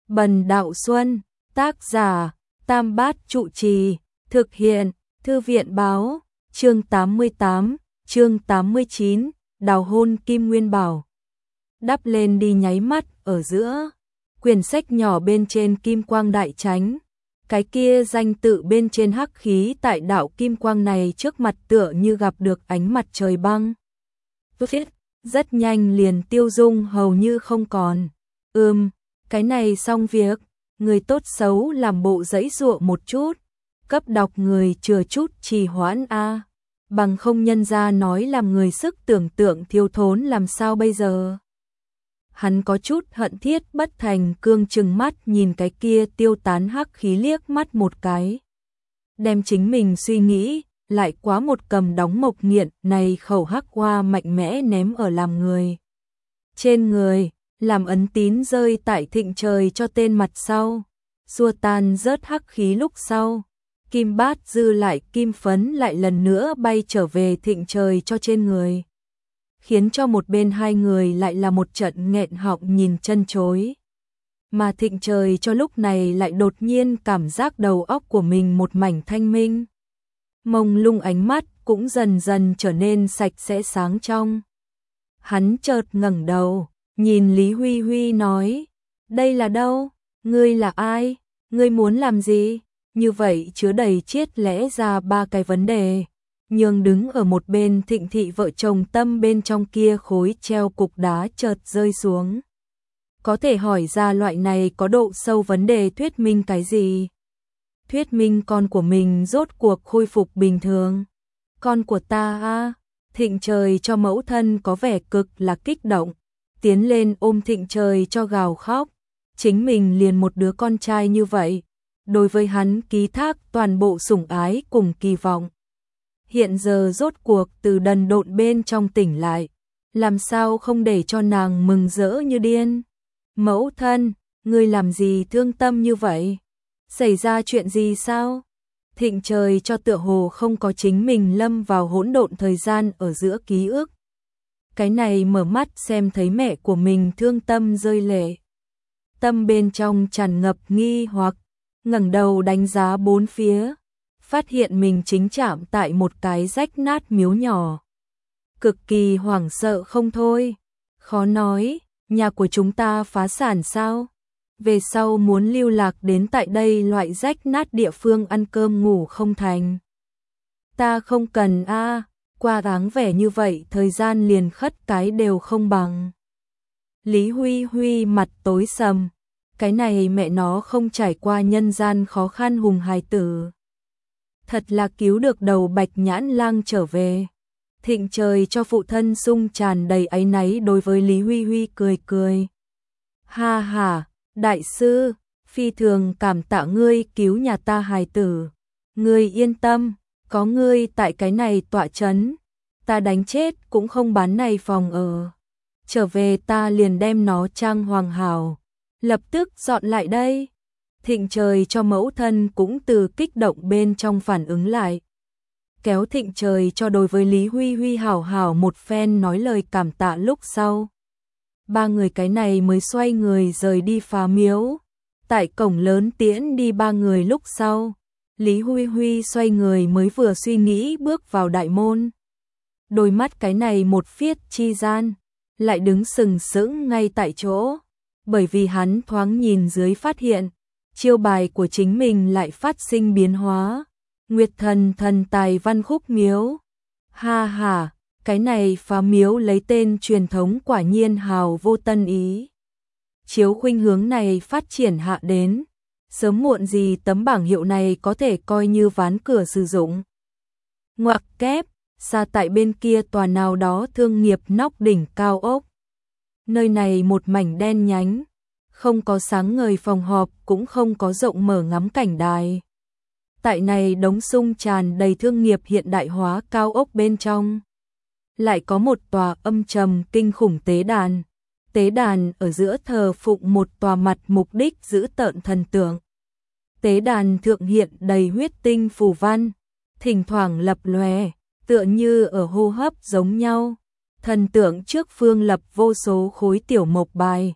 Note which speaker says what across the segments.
Speaker 1: Bần Đạo Xuân, tác giả, Tam Bát Trụ Trì, thực hiện, Thư viện báo, chương 88, chương 89, đào hôn Kim Nguyên Bảo. Đắp lên đi nháy mắt ở giữa, quyển sách nhỏ bên trên kim quang đại chánh, cái kia danh tự bên trên hắc khí tại đạo kim quang này trước mặt tựa như gặp được ánh mặt trời băng. Rất nhanh liền tiêu dung hầu như không còn. Cái này xong việc, người tốt xấu làm bộ giãy giụa một chút, cấp đọc người chừa chút trì hoãn a, bằng không nhân ra nói làm người sức tưởng tượng thiếu thốn làm sao bây giờ. Hắn có chút hận thiết bất thành cương trừng mắt nhìn cái kia tiêu tán hắc khí liếc mắt một cái. Đem chính mình suy nghĩ, lại quá một cầm đóng mộc nghiện này khẩu hắc hoa mạnh mẽ ném ở làm người. Trên người, làm ấn tín rơi tại Thịnh Trời cho tên mặt sau, xua tan rớt hắc khí lúc sau. Kim bát dư lại kim phấn lại lần nữa bay trở về Thịnh Trời cho trên người. Khiến cho một bên hai người lại là một trận nghẹn họng nhìn chân chối. Mà Thịnh Trời cho lúc này lại đột nhiên cảm giác đầu óc của mình một mảnh thanh minh. Mông lung ánh mắt cũng dần dần trở nên sạch sẽ sáng trong. Hắn chợt ngẩng đầu, nhìn Lý Huy Huy nói, đây là đâu? Ngươi là ai? Ngươi muốn làm gì? Như vậy chứa đầy chiết lẽ ra ba cái vấn đề. Nhưng đứng ở một bên Thịnh thị vợ chồng Tâm bên trong kia khối treo cục đá chợt rơi xuống. Có thể hỏi ra loại này có độ sâu vấn đề thuyết minh cái gì? Thuyết minh con của mình rốt cuộc khôi phục bình thường. Con của ta a, Thịnh Trời cho mẫu thân có vẻ cực là kích động, tiến lên ôm Thịnh Trời cho gào khóc. Chính mình liền một đứa con trai như vậy, đối với hắn ký thác toàn bộ sủng ái cùng kỳ vọng. Hiện giờ rốt cuộc từ đần độn bên trong tỉnh lại, làm sao không để cho nàng mừng rỡ như điên. Mẫu thân, ngươi làm gì thương tâm như vậy? Xảy ra chuyện gì sao? Thịnh Trời cho tựa hồ không có chính mình lâm vào hỗn độn thời gian ở giữa ký ức. Cái này mở mắt xem thấy mẹ của mình thương tâm rơi lệ. Tâm bên trong tràn ngập nghi hoặc, ngẩng đầu đánh giá bốn phía, phát hiện mình chính chạm tại một cái rách nát miếu nhỏ. Cực kỳ hoảng sợ không thôi. Khó nói, nhà của chúng ta phá sản sao? Về sau muốn lưu lạc đến tại đây loại rách nát địa phương ăn cơm ngủ không thành. Ta không cần a, qua dáng vẻ như vậy thời gian liền khất cái đều không bằng. Lý Huy Huy mặt tối sầm, cái này mẹ nó không trải qua nhân gian khó khăn hùng hài tử. Thật là cứu được đầu Bạch Nhãn Lang trở về. Thịnh Trời cho phụ thân sung tràn đầy áy náy đối với Lý Huy Huy cười cười. Ha ha, đại sư, phi thường cảm tạ ngươi cứu nhà ta hài tử. Ngươi yên tâm, có ngươi tại cái này tọa chấn, ta đánh chết cũng không bán này phòng ở. Trở về ta liền đem nó trang hoàng hảo, lập tức dọn lại đây. Thịnh Trời cho mẫu thân cũng từ kích động bên trong phản ứng lại. Kéo Thịnh Trời cho đối với Lý Huy Huy hảo hảo một phen nói lời cảm tạ lúc sau. Ba người cái này mới xoay người rời đi phá miếu. Tại cổng lớn tiễn đi ba người lúc sau, Lý Huy Huy xoay người mới vừa suy nghĩ bước vào đại môn. Đôi mắt cái này một phiết chi gian, lại đứng sừng sững ngay tại chỗ, bởi vì hắn thoáng nhìn dưới phát hiện, chiêu bài của chính mình lại phát sinh biến hóa. Nguyệt Thần Thần Tài Văn Khúc Miếu. Ha ha, cái này phá miếu lấy tên truyền thống quả nhiên hào vô tân ý. Chiếu khuynh hướng này phát triển hạ đến, sớm muộn gì tấm bảng hiệu này có thể coi như ván cửa sử dụng. Ngoặc kép, xa tại bên kia tòa nào đó thương nghiệp nóc đỉnh cao ốc. Nơi này một mảnh đen nhánh, không có sáng ngời phòng họp cũng không có rộng mở ngắm cảnh đài. Tại này đống sung tràn đầy thương nghiệp hiện đại hóa cao ốc bên trong. Lại có một tòa âm trầm kinh khủng tế đàn. Tế đàn ở giữa thờ phụng một tòa mặt mục đích giữ tợn thần tượng. Tế đàn thượng hiện đầy huyết tinh phù văn, thỉnh thoảng lập lòe, tựa như ở hô hấp giống nhau. Thần tượng trước phương lập vô số khối tiểu mộc bài,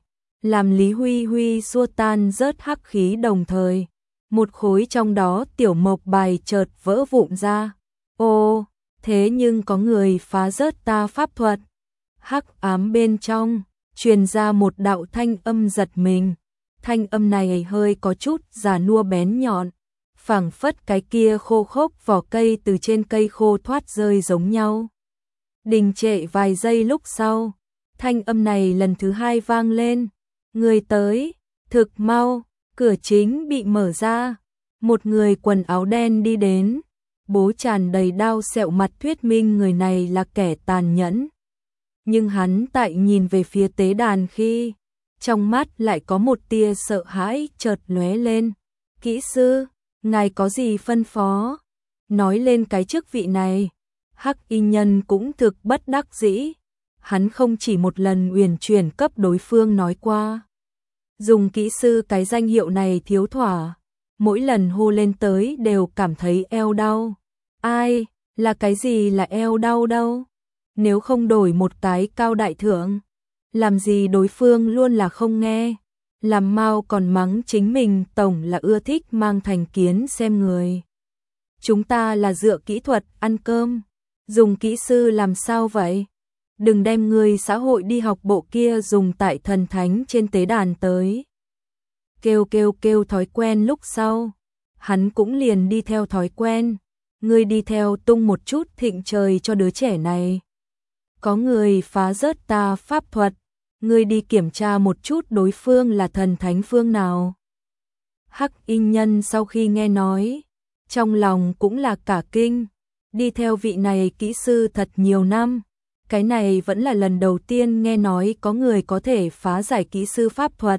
Speaker 1: làm Lý Huy Huy xua tan rớt hắc khí, đồng thời một khối trong đó tiểu mộc bài chợt vỡ vụn ra. Ô, thế nhưng có người phá rớt ta pháp thuật. Hắc ám bên trong truyền ra một đạo thanh âm giật mình. Thanh âm này hơi có chút già nua bén nhọn, phảng phất cái kia khô khốc vỏ cây từ trên cây khô thoát rơi giống nhau. Đình trệ vài giây lúc sau, thanh âm này lần thứ hai vang lên. Người tới, thực mau, cửa chính bị mở ra. Một người quần áo đen đi đến, bố tràn đầy đao sẹo mặt thuyết minh người này là kẻ tàn nhẫn. Nhưng hắn tại nhìn về phía tế đàn khi, trong mắt lại có một tia sợ hãi chợt lóe lên. Kỹ sư, ngài có gì phân phó? Nói lên cái chức vị này, Hắc Y Nhân cũng thực bất đắc dĩ. Hắn không chỉ một lần uyển chuyển cấp đối phương nói qua. Dùng kỹ sư cái danh hiệu này thiếu thỏa, mỗi lần hô lên tới đều cảm thấy eo đau. Ai, là cái gì là eo đau đâu? Nếu không đổi một cái cao đại thượng, làm gì đối phương luôn là không nghe. Làm mau còn mắng chính mình tổng là ưa thích mang thành kiến xem người. Chúng ta là dựa kỹ thuật ăn cơm, dùng kỹ sư làm sao vậy? Đừng đem người xã hội đi học bộ kia dùng tại thần thánh trên tế đàn tới. Kêu thói quen lúc sau, hắn cũng liền đi theo thói quen. Ngươi đi theo tung một chút thịnh trời cho đứa trẻ này. Có người phá rớt ta pháp thuật, ngươi đi kiểm tra một chút đối phương là thần thánh phương nào. Hắc Y Nhân sau khi nghe nói, trong lòng cũng là cả kinh, đi theo vị này kỹ sư thật nhiều năm. Cái này vẫn là lần đầu tiên nghe nói có người có thể phá giải kỹ sư pháp thuật.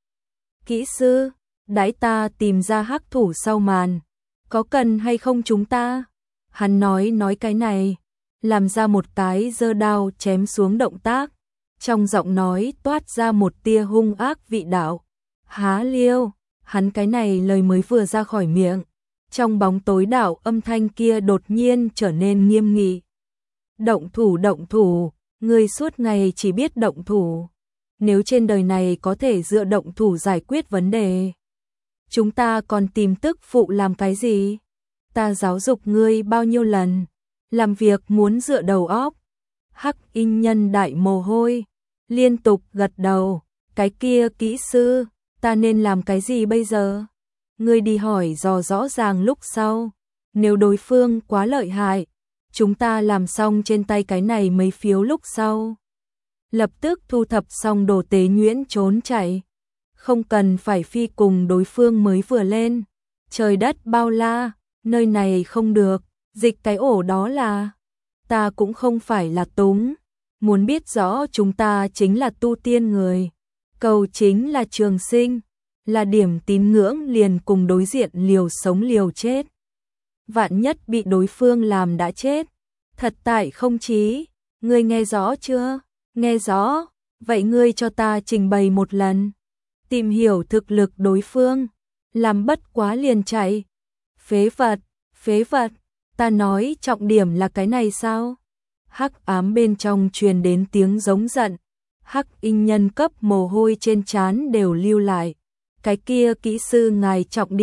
Speaker 1: Kỹ sư, đãi ta tìm ra hắc thủ sau màn, có cần hay không chúng ta? Hắn nói cái này, làm ra một cái giơ đao chém xuống động tác, trong giọng nói toát ra một tia hung ác vị đạo. Há liêu, hắn cái này lời mới vừa ra khỏi miệng, trong bóng tối đạo âm thanh kia đột nhiên trở nên nghiêm nghị. Động thủ, ngươi suốt ngày chỉ biết động thủ. Nếu trên đời này có thể dựa động thủ giải quyết vấn đề, chúng ta còn tìm tức phụ làm cái gì? Ta giáo dục ngươi bao nhiêu lần, làm việc muốn dựa đầu óc. Hắc Y Nhân đại mồ hôi, liên tục gật đầu. Cái kia kỹ sư, ta nên làm cái gì bây giờ? Ngươi đi hỏi dò rõ ràng lúc sau. Nếu đối phương quá lợi hại, chúng ta làm xong trên tay cái này mấy phiếu lúc sau, lập tức thu thập xong đồ tế nhuyễn trốn chạy. Không cần phải phi cùng đối phương mới vừa lên. Trời đất bao la, nơi này không được, dịch cái ổ đó là. Ta cũng không phải là túng, muốn biết rõ chúng ta chính là tu tiên người. Cầu chính là trường sinh, là điểm tín ngưỡng liền cùng đối diện liều sống liều chết. Vạn nhất bị đối phương làm đã chết, thật tại không chí. Ngươi nghe rõ chưa? Nghe rõ, vậy ngươi cho ta trình bày một lần. Tìm hiểu thực lực đối phương, làm bất quá liền chạy. Phế vật, ta nói trọng điểm là cái này sao? Hắc ám bên trong truyền đến tiếng giống giận. Hắc Y Nhân cấp mồ hôi trên trán đều lưu lại. Cái kia kỹ sư ngài trọng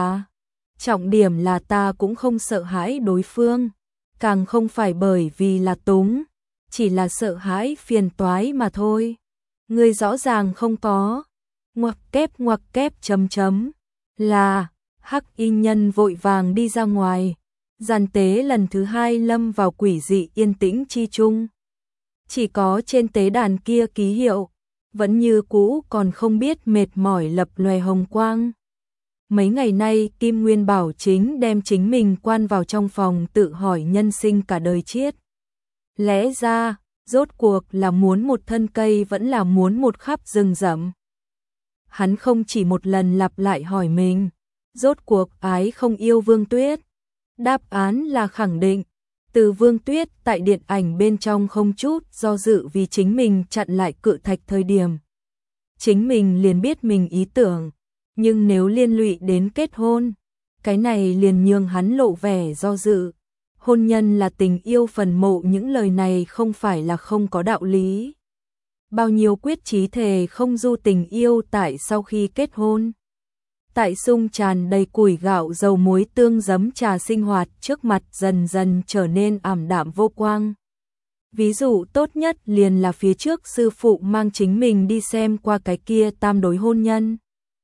Speaker 1: điểm là ta cũng không sợ hãi đối phương, càng không phải bởi vì là túng, chỉ là sợ hãi phiền toái mà thôi. Ngươi rõ ràng không có. Ngoặc kép là. Hắc Y Nhân vội vàng đi ra ngoài. Giàn tế lần thứ hai lâm vào quỷ dị yên tĩnh chi chung. Chỉ có trên tế đàn kia ký hiệu, vẫn như cũ còn không biết mệt mỏi lập lòe hồng quang. Mấy ngày nay Kim Nguyên Bảo chính đem chính mình quan vào trong phòng tự hỏi nhân sinh cả đời chiết. Lẽ ra, rốt cuộc là muốn một thân cây vẫn là muốn một khắp rừng rậm. Hắn không chỉ một lần lặp lại hỏi mình, rốt cuộc ái không yêu Vương Tuyết. Đáp án là khẳng định, từ Vương Tuyết tại điện ảnh bên trong không chút do dự vì chính mình chặn lại cự thạch thời điểm. Chính mình liền biết mình ý tưởng, nhưng nếu liên lụy đến kết hôn, cái này liền nhường hắn lộ vẻ do dự. Hôn nhân là tình yêu phần mộ, những lời này không phải là không có đạo lý. bao nhiêu quyết chí thề không du tình yêu tại sau khi kết hôn. Tại sung tràn đầy củi gạo dầu muối tương giấm trà sinh hoạt trước mặt dần dần trở nên ảm đạm vô quang. Ví dụ tốt nhất liền là phía trước sư phụ mang chính mình đi xem qua cái kia tam đối hôn nhân.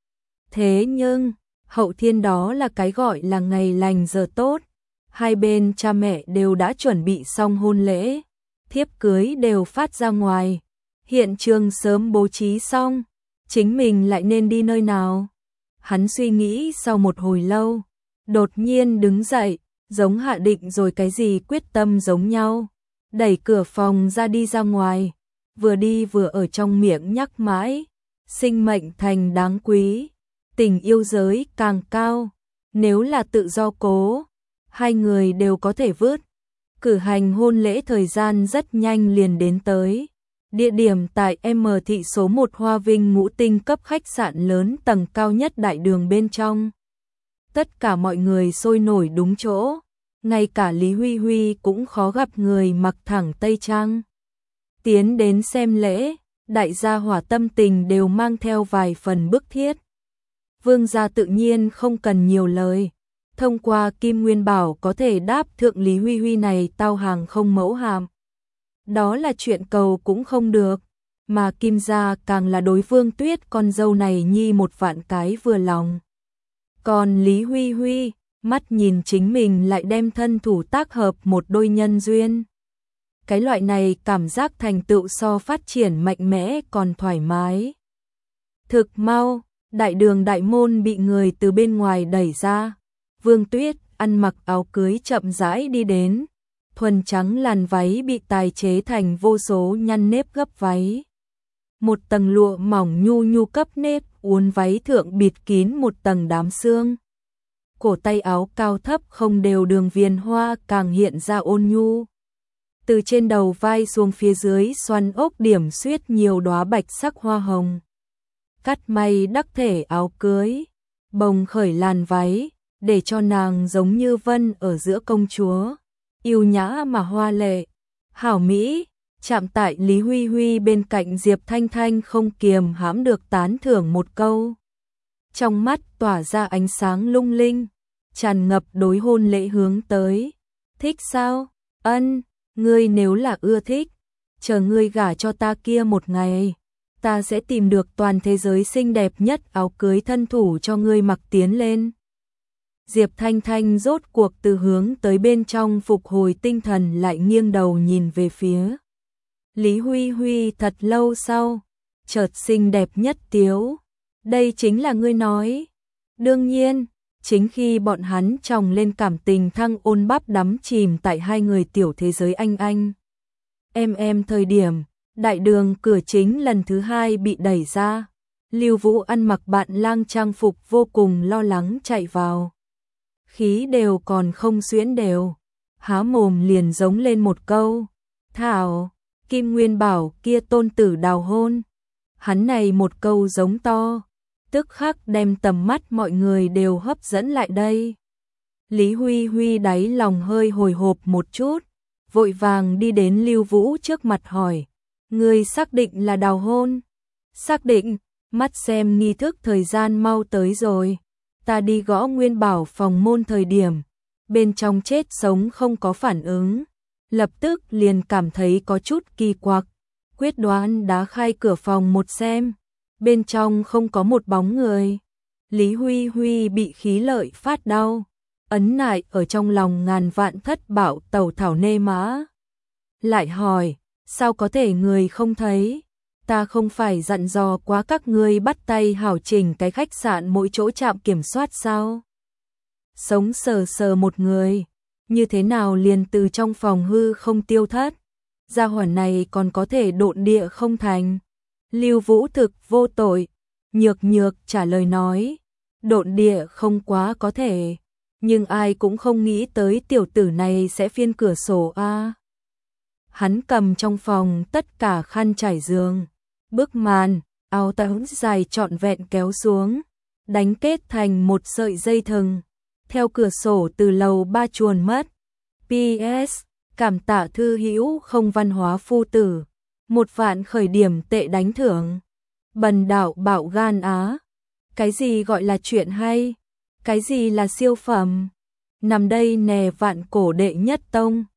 Speaker 1: Thế nhưng, hậu thiên đó là cái gọi là ngày lành giờ tốt. Hai bên cha mẹ đều đã chuẩn bị xong hôn lễ, thiếp cưới đều phát ra ngoài, hiện trường sớm bố trí xong, chính mình lại nên đi nơi nào? Hắn suy nghĩ sau một hồi lâu, đột nhiên đứng dậy, giống hạ định rồi cái gì quyết tâm giống nhau, đẩy cửa phòng ra đi ra ngoài, vừa đi vừa ở trong miệng nhắc mãi, sinh mệnh thành đáng quý, tình yêu giới càng cao, nếu là tự do cố, hai người đều có thể vứt. Cử hành hôn lễ thời gian rất nhanh liền đến tới. Địa điểm tại M thị số 1 Hoa Vinh ngũ tinh cấp khách sạn lớn tầng cao nhất đại đường bên trong. Tất cả mọi người sôi nổi đúng chỗ, ngay cả Lý Huy Huy cũng khó gặp người mặc thẳng tây trang. Tiến đến xem lễ, đại gia hỏa tâm tình đều mang theo vài phần bức thiết. Vương gia tự nhiên không cần nhiều lời. Thông qua Kim Nguyên Bảo có thể đáp thượng Lý Huy Huy này tao hàng không mẫu hàm. Đó là chuyện cầu cũng không được, mà Kim gia càng là đối Vương Tuyết con dâu này nhi một vạn cái vừa lòng. Còn Lý Huy Huy, mắt nhìn chính mình lại đem thân thủ tác hợp một đôi nhân duyên. Cái loại này cảm giác thành tựu so phát triển mạnh mẽ còn thoải mái. Thực mau, đại đường đại môn bị người từ bên ngoài đẩy ra. Vương Tuyết ăn mặc áo cưới chậm rãi đi đến, thuần trắng làn váy bị tài chế thành vô số nhăn nếp gấp váy. Một tầng lụa mỏng nhu nhu cấp nếp uốn váy thượng bịt kín một tầng đám xương. Cổ tay áo cao thấp không đều đường viền hoa càng hiện ra ôn nhu. Từ trên đầu vai xuống phía dưới xoăn ốc điểm xuyết nhiều đóa bạch sắc hoa hồng. Cắt may đắc thể áo cưới, bồng khởi làn váy, để cho nàng giống như vân ở giữa công chúa, yêu nhã mà hoa lệ, hảo mỹ, chạm tại Lý Huy Huy bên cạnh Diệp Thanh Thanh không kiềm hãm được tán thưởng một câu. Trong mắt tỏa ra ánh sáng lung linh, tràn ngập đối hôn lễ hướng tới. Thích sao? Ân, ngươi nếu là ưa thích, chờ ngươi gả cho ta kia một ngày, ta sẽ tìm được toàn thế giới xinh đẹp nhất áo cưới thân thủ cho ngươi mặc tiến lên. Diệp Thanh Thanh rốt cuộc từ hướng tới bên trong phục hồi tinh thần lại nghiêng đầu nhìn về phía Lý Huy Huy thật lâu sau, chợt xinh đẹp nhất tiếu. Đây chính là ngươi nói. Đương nhiên, chính khi bọn hắn chồng lên cảm tình thăng ôn bắp đắm chìm tại hai người tiểu thế giới anh. Em thời điểm, đại đường cửa chính lần thứ hai bị đẩy ra. Lưu Vũ ăn mặc bạn lang trang phục vô cùng lo lắng chạy vào. Khí đều còn không xuyễn đều, há mồm liền giống lên một câu. Thảo, Kim Nguyên Bảo kia tôn tử đào hôn. Hắn này một câu giống to, tức khắc đem tầm mắt mọi người đều hấp dẫn lại đây. Lý Huy Huy đáy lòng hơi hồi hộp một chút, vội vàng đi đến Lưu Vũ trước mặt hỏi. Ngươi xác định là đào hôn? Xác định, mắt xem nghi thức thời gian mau tới rồi. Ta đi gõ Nguyên Bảo phòng môn thời điểm, bên trong chết sống không có phản ứng, lập tức liền cảm thấy có chút kỳ quặc, quyết đoán đá khai cửa phòng một xem, bên trong không có một bóng người. Lý Huy Huy bị khí lợi phát đau, ấn nại ở trong lòng ngàn vạn thất bạo tẩu thảo nê mã. Lại hỏi, sao có thể người không thấy? Ta không phải dặn dò quá các ngươi bắt tay hảo chỉnh cái khách sạn mỗi chỗ trạm kiểm soát sao? Sống sờ sờ một người, như thế nào liền từ trong phòng hư không tiêu thất? Gia hỏa này còn có thể độn địa không thành? Lưu Vũ thực vô tội, nhược trả lời nói, độn địa không quá có thể, nhưng ai cũng không nghĩ tới tiểu tử này sẽ phiên cửa sổ a. Hắn cầm trong phòng tất cả khăn trải giường, bức màn, áo tắm dài trọn vẹn kéo xuống, đánh kết thành một sợi dây thừng, theo cửa sổ từ lầu 3 chuồn mất. PS, cảm tạ thư hữu không văn hóa phu tử. 1 vạn khởi điểm tệ đánh thưởng. Bần đạo bạo gan á. Cái gì gọi là chuyện hay? Cái gì là siêu phẩm? Nằm đây nè vạn cổ đệ nhất tông.